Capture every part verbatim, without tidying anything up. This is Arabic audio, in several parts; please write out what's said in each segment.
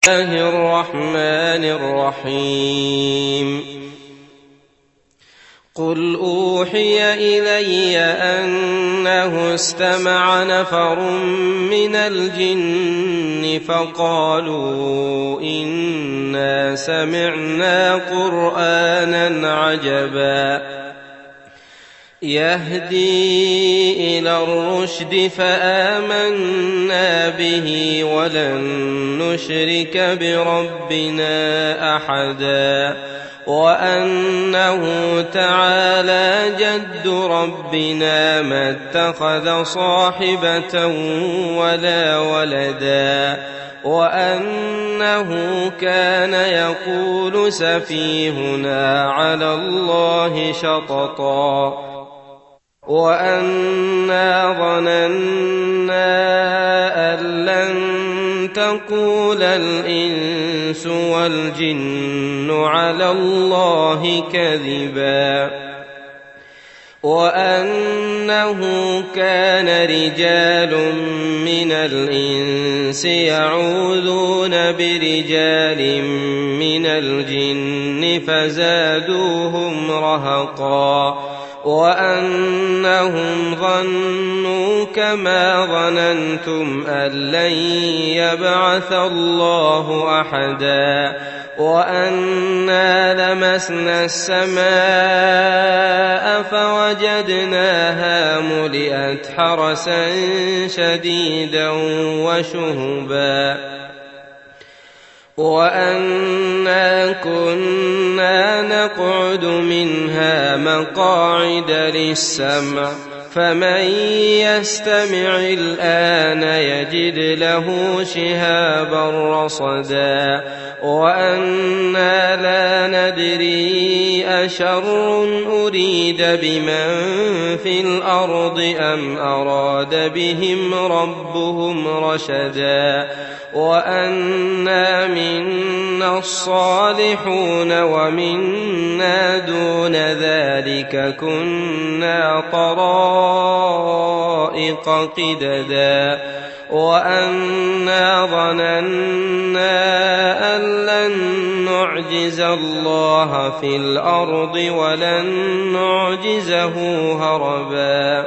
الرحمن الرحيم قل أوحي إلي أنه استمع نفر من الجن فقالوا إنا سمعنا قرآنا عجبا يهدي إلى الرشد فآمنا به ولن نشرك بربنا أحدا وأنه تعالى جد ربنا ما اتخذ صاحبة ولا ولدا وأنه كان يقول سفيهنا على الله شططا وأنا ظننا أن لن تقول الإنس والجن على الله كذبا وأنه كان رجال من الإنس يعوذون برجال من الجن فزادوهم رهقا وأنهم ظنوا كما ظننتم أن لن يبعث الله أحدا وأنا لمسنا السماء فوجدناها ملئت حرسا شديدا وشهبا وأنا كنا نقعد منها مقاعد للسمع فمن يستمع الآن يجد له شهابا رصدا وأنا لا ندري أشر أريد بمن في الأرض أم أراد بهم ربهم رشدا وأنا منا الصالحون ومنا دون ذلك كنا طرائق قددا وأنا ظننا أن لن نعجز الله في الأرض ولن نعجزه هربا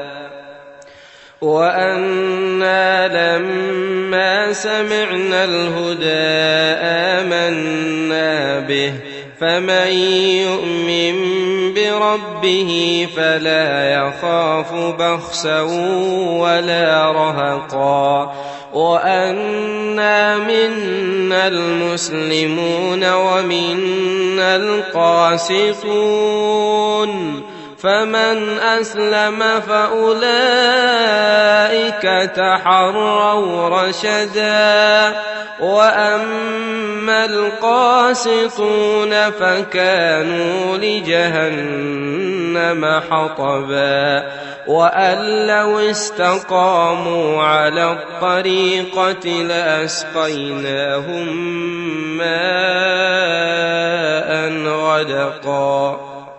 وأنا لما سمعنا الهدى آمنا به فمن يؤمن بربه فلا يخاف بخسا ولا رهقا وأنا منا المسلمون ومنا القاسطون فمن أسلم فأولئك تحروا رشدا وأما القاسطون فكانوا لجهنم حطبا وأن لو استقاموا على الطريقة لأسقيناهم ماء غدقا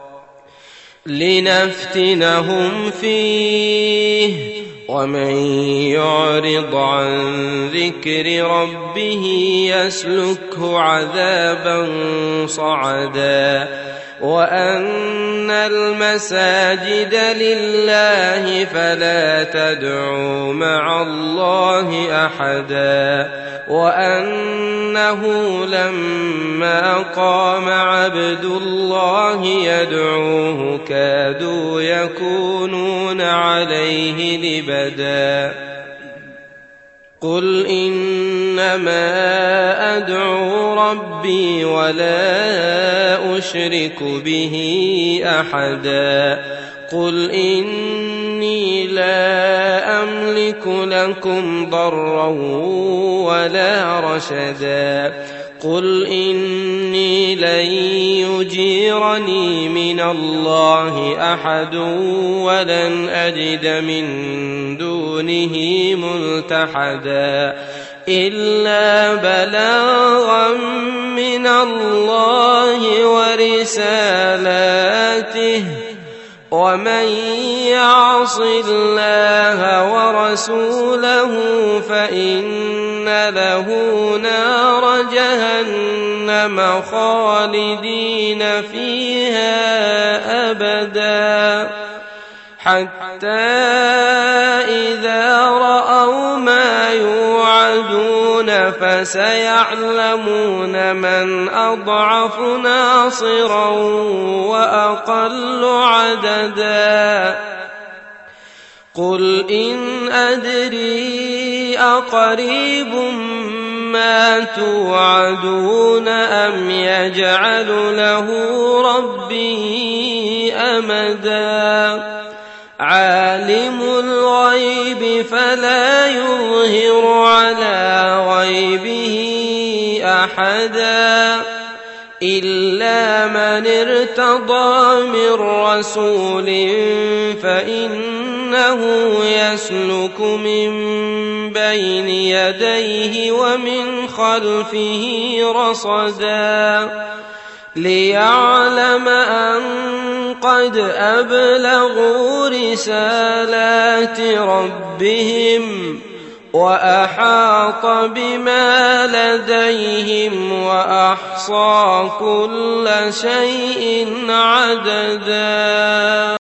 لنفتنهم فيه ومن يعرض عن ذكر ربه يسلكه عذابا صعدا وأن المساجد لله فلا تدعوا مع الله أحدا وأنه لما قام عبد الله يدعوه كادوا يكونون عليه لبدا قل إنما أدعو ربي ولا أشرك به أحدا قل إني لا أملك لكم ضرا ولا رشدا قل إني لن يجيرني من الله أحد ولن أجد من دونه ملتحدا إلا بلاغا من الله ورسالاته ومن يعص الله ورسوله فإن له نار جهنم خالدين فيها أبدا حتى إذا رأوا ما يوعدون فسيعلمون من أضعف ناصرا وأقل عددا قل إن أدري أقريب ما توعدون أم يجعل له ربي أمدا عالم الغيب فلا يظهر على غيبه أحدا إلا من ارتضى من رسول فإنه يسلك من بين يديه ومن خلفه رصدا ليعلم أن قد أبلغوا رسالات ربهم وأحاط بما لديهم وأحصى كل شيء عددا.